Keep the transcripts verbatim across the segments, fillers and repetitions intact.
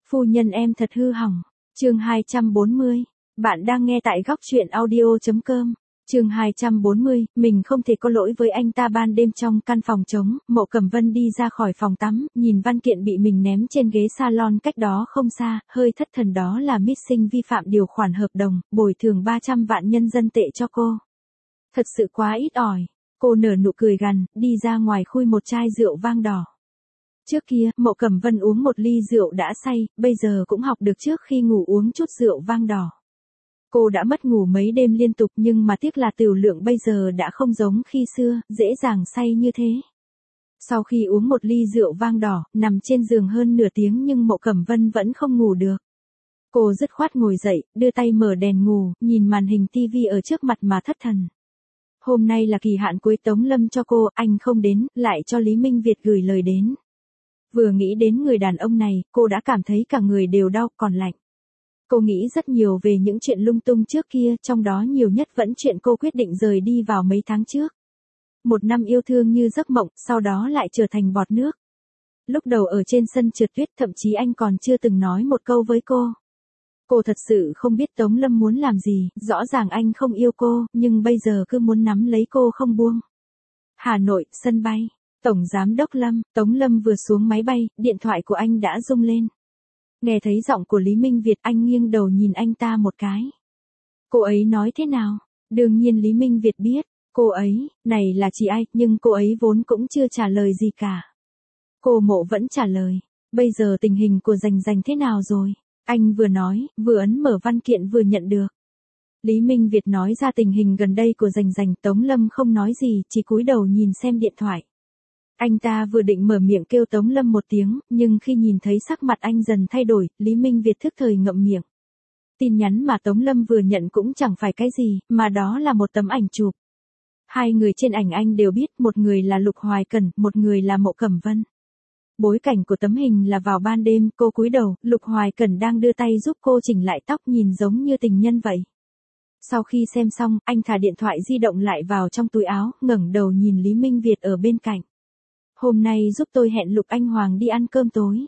Phu nhân em thật hư hỏng. Chương hai trăm bốn mươi. Bạn đang nghe tại góc truyện audio chấm com. Chương hai trăm bốn mươi, mình không thể có lỗi với anh ta. Ban đêm trong căn phòng trống, Mộ Cẩm Vân đi ra khỏi phòng tắm, nhìn văn kiện bị mình ném trên ghế salon cách đó không xa, hơi thất thần. Đó là Missing vi phạm điều khoản hợp đồng, bồi thường ba trăm vạn nhân dân tệ cho cô. Thật sự quá ít ỏi. Cô nở nụ cười gằn, đi ra ngoài khui một chai rượu vang đỏ. Trước kia, Mộ Cẩm Vân uống một ly rượu đã say, bây giờ cũng học được trước khi ngủ uống chút rượu vang đỏ. Cô đã mất ngủ mấy đêm liên tục nhưng mà tiếc là tửu lượng bây giờ đã không giống khi xưa, dễ dàng say như thế. Sau khi uống một ly rượu vang đỏ, nằm trên giường hơn nửa tiếng nhưng Mộ Cẩm Vân vẫn không ngủ được. Cô dứt khoát ngồi dậy, đưa tay mở đèn ngủ, nhìn màn hình tivi ở trước mặt mà thất thần. Hôm nay là kỳ hạn cuối Tống Lâm cho cô, anh không đến, lại cho Lý Minh Việt gửi lời đến. Vừa nghĩ đến người đàn ông này, cô đã cảm thấy cả người đều đau còn lạnh. Cô nghĩ rất nhiều về những chuyện lung tung trước kia, trong đó nhiều nhất vẫn chuyện cô quyết định rời đi vào mấy tháng trước. Một năm yêu thương như giấc mộng, sau đó lại trở thành bọt nước. Lúc đầu ở trên sân trượt tuyết, thậm chí anh còn chưa từng nói một câu với cô. Cô thật sự không biết Tống Lâm muốn làm gì, rõ ràng anh không yêu cô, nhưng bây giờ cứ muốn nắm lấy cô không buông. Hà Nội, sân bay. Tổng Giám đốc Lâm, Tống Lâm vừa xuống máy bay, điện thoại của anh đã rung lên. Nghe thấy giọng của Lý Minh Việt, anh nghiêng đầu nhìn anh ta một cái. Cô ấy nói thế nào? Đương nhiên Lý Minh Việt biết, cô ấy, này là chị ai, nhưng cô ấy vốn cũng chưa trả lời gì cả. Cô Mộ vẫn trả lời, bây giờ tình hình của Dành Dành thế nào rồi? Anh vừa nói, vừa ấn mở văn kiện vừa nhận được. Lý Minh Việt nói ra tình hình gần đây của Dành Dành, Tống Lâm không nói gì, chỉ cúi đầu nhìn xem điện thoại. Anh ta vừa định mở miệng kêu Tống Lâm một tiếng, nhưng khi nhìn thấy sắc mặt anh dần thay đổi, Lý Minh Việt thức thời ngậm miệng. Tin nhắn mà Tống Lâm vừa nhận cũng chẳng phải cái gì, mà đó là một tấm ảnh chụp. Hai người trên ảnh anh đều biết, một người là Lục Hoài Cẩn, một người là Mộ Cẩm Vân. Bối cảnh của tấm hình là vào ban đêm, cô cúi đầu, Lục Hoài Cẩn đang đưa tay giúp cô chỉnh lại tóc nhìn giống như tình nhân vậy. Sau khi xem xong, anh thả điện thoại di động lại vào trong túi áo, ngẩng đầu nhìn Lý Minh Việt ở bên cạnh. Hôm nay giúp tôi hẹn Lục Anh Hoàng đi ăn cơm tối.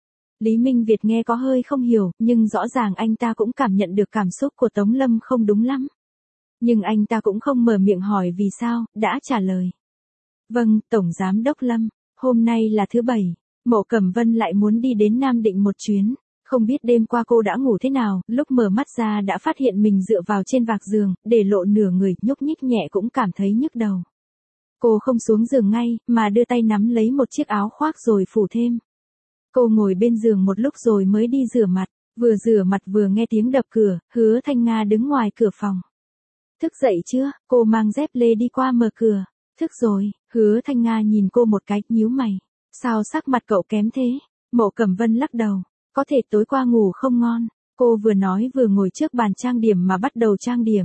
Lý Minh Việt nghe có hơi không hiểu, nhưng rõ ràng anh ta cũng cảm nhận được cảm xúc của Tống Lâm không đúng lắm. Nhưng anh ta cũng không mở miệng hỏi vì sao, đã trả lời. Vâng, Tổng Giám đốc Lâm, hôm nay là thứ bảy, Mộ Cẩm Vân lại muốn đi đến Nam Định một chuyến. Không biết đêm qua cô đã ngủ thế nào, lúc mở mắt ra đã phát hiện mình dựa vào trên vạc giường, để lộ nửa người, nhúc nhích nhẹ cũng cảm thấy nhức đầu. Cô không xuống giường ngay, mà đưa tay nắm lấy một chiếc áo khoác rồi phủ thêm. Cô ngồi bên giường một lúc rồi mới đi rửa mặt, vừa rửa mặt vừa nghe tiếng đập cửa, Hứa Thanh Nga đứng ngoài cửa phòng. Thức dậy chưa? Cô mang dép lê đi qua mở cửa. Thức rồi, Hứa Thanh Nga nhìn cô một cái, nhíu mày. Sao sắc mặt cậu kém thế? Mộ Cẩm Vân lắc đầu. Có thể tối qua ngủ không ngon. Cô vừa nói vừa ngồi trước bàn trang điểm mà bắt đầu trang điểm.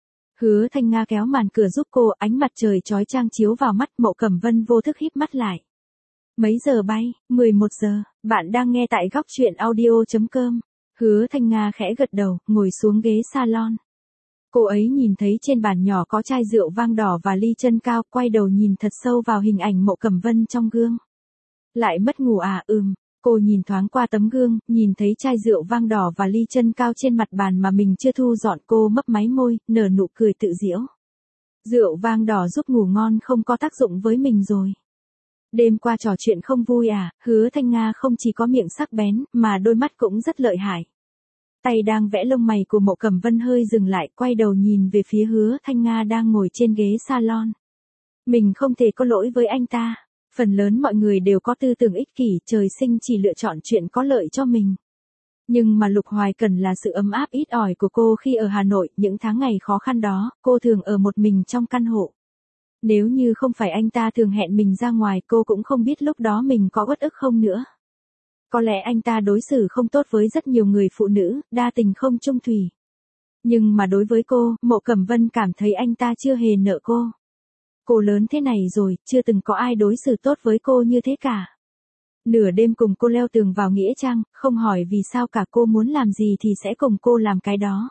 Hứa Thanh Nga kéo màn cửa giúp cô, ánh mặt trời chói chang chiếu vào mắt. Mộ Cẩm Vân vô thức híp mắt lại. Mấy giờ bay? mười một giờ, bạn đang nghe tại góc truyện audio chấm com. Hứa Thanh Nga khẽ gật đầu, ngồi xuống ghế salon. Cô ấy nhìn thấy trên bàn nhỏ có chai rượu vang đỏ và ly chân cao, quay đầu nhìn thật sâu vào hình ảnh Mộ Cẩm Vân trong gương. Lại mất ngủ à? Ừm. Cô nhìn thoáng qua tấm gương, nhìn thấy chai rượu vang đỏ và ly chân cao trên mặt bàn mà mình chưa thu dọn, cô mấp máy môi, nở nụ cười tự giễu. Rượu vang đỏ giúp ngủ ngon không có tác dụng với mình rồi. Đêm qua trò chuyện không vui à? Hứa Thanh Nga không chỉ có miệng sắc bén, mà đôi mắt cũng rất lợi hại. Tay đang vẽ lông mày của Mộ Cẩm Vân hơi dừng lại, quay đầu nhìn về phía Hứa Thanh Nga đang ngồi trên ghế salon. Mình không thể có lỗi với anh ta. Phần lớn mọi người đều có tư tưởng ích kỷ, trời sinh chỉ lựa chọn chuyện có lợi cho mình. Nhưng mà Lục Hoài Cẩn là sự ấm áp ít ỏi của cô khi ở Hà Nội, những tháng ngày khó khăn đó, cô thường ở một mình trong căn hộ. Nếu như không phải anh ta thường hẹn mình ra ngoài, cô cũng không biết lúc đó mình có uất ức không nữa. Có lẽ anh ta đối xử không tốt với rất nhiều người phụ nữ, đa tình không chung thủy. Nhưng mà đối với cô, Mộ Cẩm Vân cảm thấy anh ta chưa hề nợ cô. Cô lớn thế này rồi, chưa từng có ai đối xử tốt với cô như thế cả. Nửa đêm cùng cô leo tường vào nghĩa trang, không hỏi vì sao cả, cô muốn làm gì thì sẽ cùng cô làm cái đó.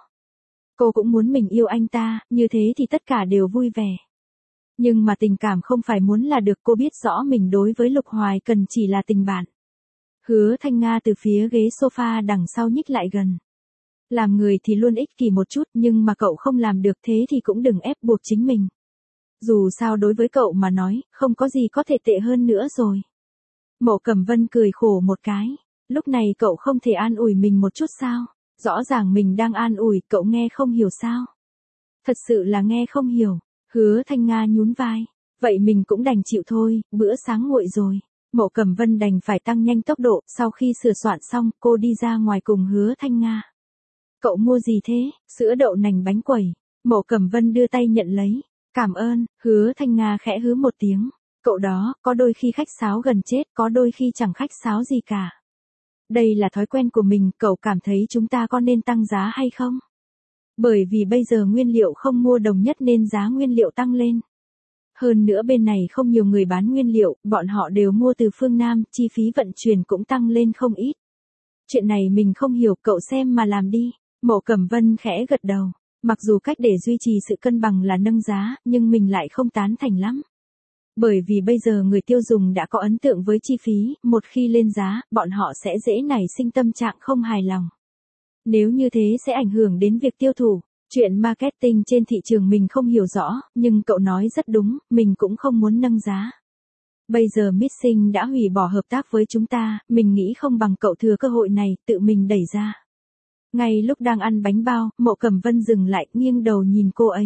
Cô cũng muốn mình yêu anh ta, như thế thì tất cả đều vui vẻ. Nhưng mà tình cảm không phải muốn là được, cô biết rõ mình đối với Lục Hoài Cẩn chỉ là tình bạn. Hứa Thanh Nga từ phía ghế sofa đằng sau nhích lại gần. Làm người thì luôn ích kỷ một chút, nhưng mà cậu không làm được thế thì cũng đừng ép buộc chính mình. Dù sao đối với cậu mà nói, không có gì có thể tệ hơn nữa rồi. Mộ Cẩm Vân cười khổ một cái. Lúc này cậu không thể an ủi mình một chút sao? Rõ ràng mình đang an ủi, cậu nghe không hiểu sao? Thật sự là nghe không hiểu. Hứa Thanh Nga nhún vai. Vậy mình cũng đành chịu thôi, bữa sáng nguội rồi. Mộ Cẩm Vân đành phải tăng nhanh tốc độ, sau khi sửa soạn xong, cô đi ra ngoài cùng Hứa Thanh Nga. Cậu mua gì thế? Sữa đậu nành bánh quẩy. Mộ Cẩm Vân đưa tay nhận lấy. Cảm ơn. Hứa Thanh Nga khẽ hứ một tiếng. Cậu đó, có đôi khi khách sáo gần chết, có đôi khi chẳng khách sáo gì cả. Đây là thói quen của mình, cậu cảm thấy chúng ta có nên tăng giá hay không? Bởi vì bây giờ nguyên liệu không mua đồng nhất nên giá nguyên liệu tăng lên. Hơn nữa bên này không nhiều người bán nguyên liệu, bọn họ đều mua từ phương Nam, chi phí vận chuyển cũng tăng lên không ít. Chuyện này mình không hiểu, cậu xem mà làm đi. Mộ Cẩm Vân khẽ gật đầu. Mặc dù cách để duy trì sự cân bằng là nâng giá, nhưng mình lại không tán thành lắm. Bởi vì bây giờ người tiêu dùng đã có ấn tượng với chi phí, một khi lên giá, bọn họ sẽ dễ nảy sinh tâm trạng không hài lòng. Nếu như thế sẽ ảnh hưởng đến việc tiêu thụ. Chuyện marketing trên thị trường mình không hiểu rõ, nhưng cậu nói rất đúng, mình cũng không muốn nâng giá. Bây giờ Missing đã hủy bỏ hợp tác với chúng ta, mình nghĩ không bằng cậu thừa cơ hội này, tự mình đẩy ra. Ngay lúc đang ăn bánh bao, Mộ Cẩm Vân dừng lại, nghiêng đầu nhìn cô ấy.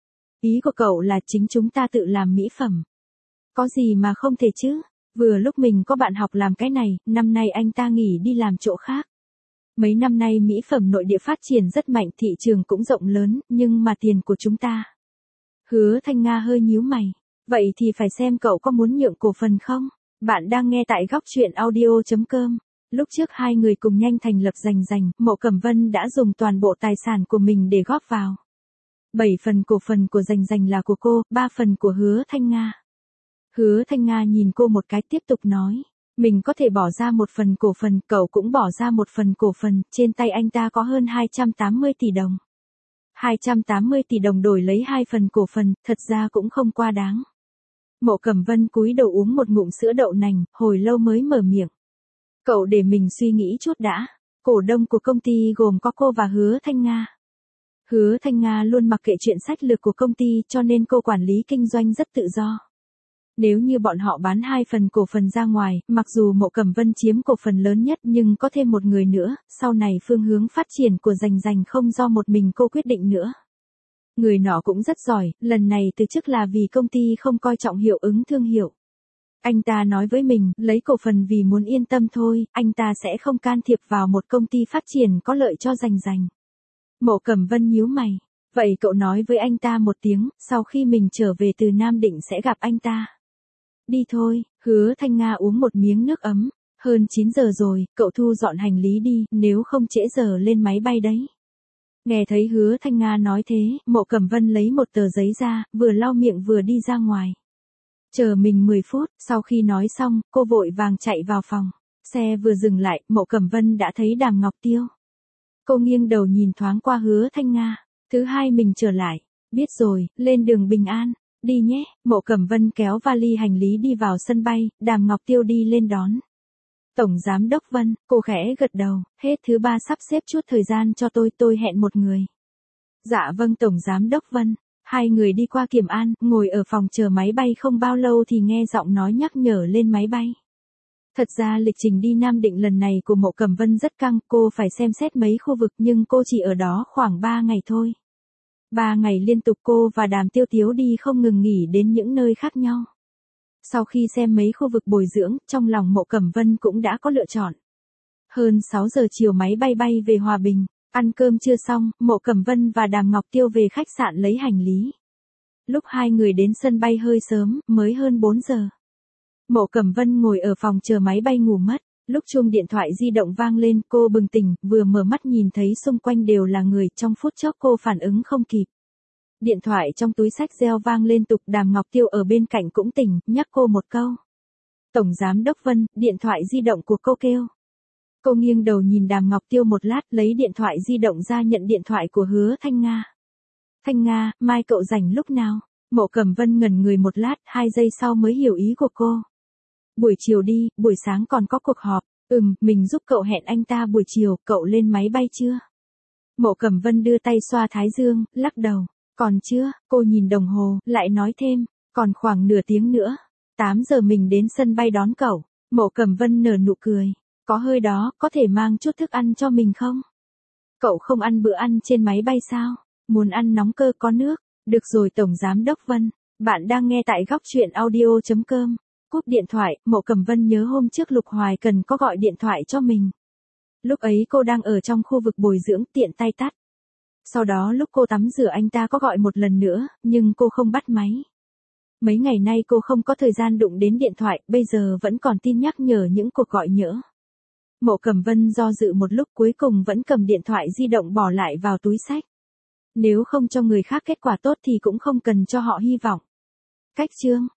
Ý của cậu là chính chúng ta tự làm mỹ phẩm. Có gì mà không thể chứ? Vừa lúc mình có bạn học làm cái này, năm nay anh ta nghỉ đi làm chỗ khác. Mấy năm nay mỹ phẩm nội địa phát triển rất mạnh, thị trường cũng rộng lớn, nhưng mà tiền của chúng ta. Hứa Thanh Nga hơi nhíu mày. Vậy thì phải xem cậu có muốn nhượng cổ phần không? Bạn đang nghe tại góc truyện audio chấm com. Lúc trước hai người cùng nhanh thành lập Rành Rành, Mộ Cẩm Vân đã dùng toàn bộ tài sản của mình để góp vào. Bảy phần cổ phần của Rành Rành là của cô, ba phần của Hứa Thanh Nga. Hứa Thanh Nga nhìn cô một cái tiếp tục nói. Mình có thể bỏ ra một phần cổ phần, cậu cũng bỏ ra một phần cổ phần, trên tay anh ta có hơn hai trăm tám mươi tỷ đồng. hai trăm tám mươi tỷ đồng đổi lấy hai phần cổ phần, thật ra cũng không quá đáng. Mộ Cẩm Vân cúi đầu uống một ngụm sữa đậu nành, hồi lâu mới mở miệng. Cậu để mình suy nghĩ chút đã. Cổ đông của công ty gồm có cô và Hứa Thanh Nga. Hứa Thanh Nga luôn mặc kệ chuyện sách lược của công ty cho nên cô quản lý kinh doanh rất tự do. Nếu như bọn họ bán hai phần cổ phần ra ngoài, mặc dù Mộ Cẩm Vân chiếm cổ phần lớn nhất nhưng có thêm một người nữa, sau này phương hướng phát triển của Rành Rành không do một mình cô quyết định nữa. Người nọ cũng rất giỏi, lần này từ chức là vì công ty không coi trọng hiệu ứng thương hiệu. Anh ta nói với mình, lấy cổ phần vì muốn yên tâm thôi, anh ta sẽ không can thiệp vào một công ty phát triển có lợi cho Rành Rành. Mộ Cẩm Vân nhíu mày. Vậy cậu nói với anh ta một tiếng, sau khi mình trở về từ Nam Định sẽ gặp anh ta. Đi thôi. Hứa Thanh Nga uống một miếng nước ấm. Hơn chín giờ rồi, cậu thu dọn hành lý đi, nếu không trễ giờ lên máy bay đấy. Nghe thấy Hứa Thanh Nga nói thế, Mộ Cẩm Vân lấy một tờ giấy ra, vừa lau miệng vừa đi ra ngoài. Chờ mình mười phút, sau khi nói xong, cô vội vàng chạy vào phòng. Xe vừa dừng lại, Mộ Cẩm Vân đã thấy Đàm Ngọc Tiêu. Cô nghiêng đầu nhìn thoáng qua Hứa Thanh Nga. Thứ hai mình trở lại. Biết rồi, lên đường bình an. Đi nhé. Mộ Cẩm Vân kéo vali hành lý đi vào sân bay, Đàm Ngọc Tiêu đi lên đón. Tổng Giám đốc Vân, cô khẽ gật đầu, hết thứ ba sắp xếp chút thời gian cho tôi, tôi hẹn một người. Dạ vâng Tổng Giám đốc Vân. Hai người đi qua Kiểm An, ngồi ở phòng chờ máy bay không bao lâu thì nghe giọng nói nhắc nhở lên máy bay. Thật ra lịch trình đi Nam Định lần này của Mộ Cẩm Vân rất căng, cô phải xem xét mấy khu vực nhưng cô chỉ ở đó khoảng ba ngày thôi. Ba ngày liên tục cô và Đàm Tiêu Tiếu đi không ngừng nghỉ đến những nơi khác nhau. Sau khi xem mấy khu vực bồi dưỡng, trong lòng Mộ Cẩm Vân cũng đã có lựa chọn. Hơn sáu giờ chiều máy bay bay về Hòa Bình, ăn cơm chưa xong, Mộ Cẩm Vân và Đàm Ngọc Tiêu về khách sạn lấy hành lý. Lúc hai người đến sân bay hơi sớm, mới hơn bốn giờ. Mộ Cẩm Vân ngồi ở phòng chờ máy bay ngủ mất, lúc chuông điện thoại di động vang lên cô bừng tỉnh, vừa mở mắt nhìn thấy xung quanh đều là người, trong phút chốc cô phản ứng không kịp. Điện thoại trong túi xách reo vang lên tục, Đàm Ngọc Tiêu ở bên cạnh cũng tỉnh, nhắc cô một câu. Tổng Giám đốc Vân, điện thoại di động của cô kêu. Cô nghiêng đầu nhìn Đàm Ngọc Tiêu một lát, lấy điện thoại di động ra nhận điện thoại của Hứa Thanh Nga. Thanh Nga, mai cậu rảnh lúc nào? Mộ Cẩm Vân ngẩn người một lát, hai giây sau mới hiểu ý của cô. Buổi chiều đi, buổi sáng còn có cuộc họp. Ừm, mình giúp cậu hẹn anh ta buổi chiều, cậu lên máy bay chưa? Mộ Cẩm Vân đưa tay xoa thái dương, lắc đầu. Còn chưa, cô nhìn đồng hồ, lại nói thêm, còn khoảng nửa tiếng nữa. tám giờ mình đến sân bay đón cậu. Mộ Cẩm Vân nở nụ cười. Có hơi đó, có thể mang chút thức ăn cho mình không? Cậu không ăn bữa ăn trên máy bay sao? Muốn ăn nóng cơ có nước. Được rồi Tổng Giám Đốc Vân. Bạn đang nghe tại góc chuyện audio chấm com. Cúp điện thoại, Mộ Cẩm Vân nhớ hôm trước Lục Hoài Cần có gọi điện thoại cho mình. Lúc ấy cô đang ở trong khu vực bồi dưỡng, tiện tay tắt. Sau đó lúc cô tắm rửa anh ta có gọi một lần nữa, nhưng cô không bắt máy. Mấy ngày nay cô không có thời gian đụng đến điện thoại, bây giờ vẫn còn tin nhắc nhở những cuộc gọi nhỡ. Mộ Cẩm Vân do dự một lúc, cuối cùng vẫn cầm điện thoại di động bỏ lại vào túi xách. Nếu không cho người khác kết quả tốt thì cũng không cần cho họ hy vọng. Cách chương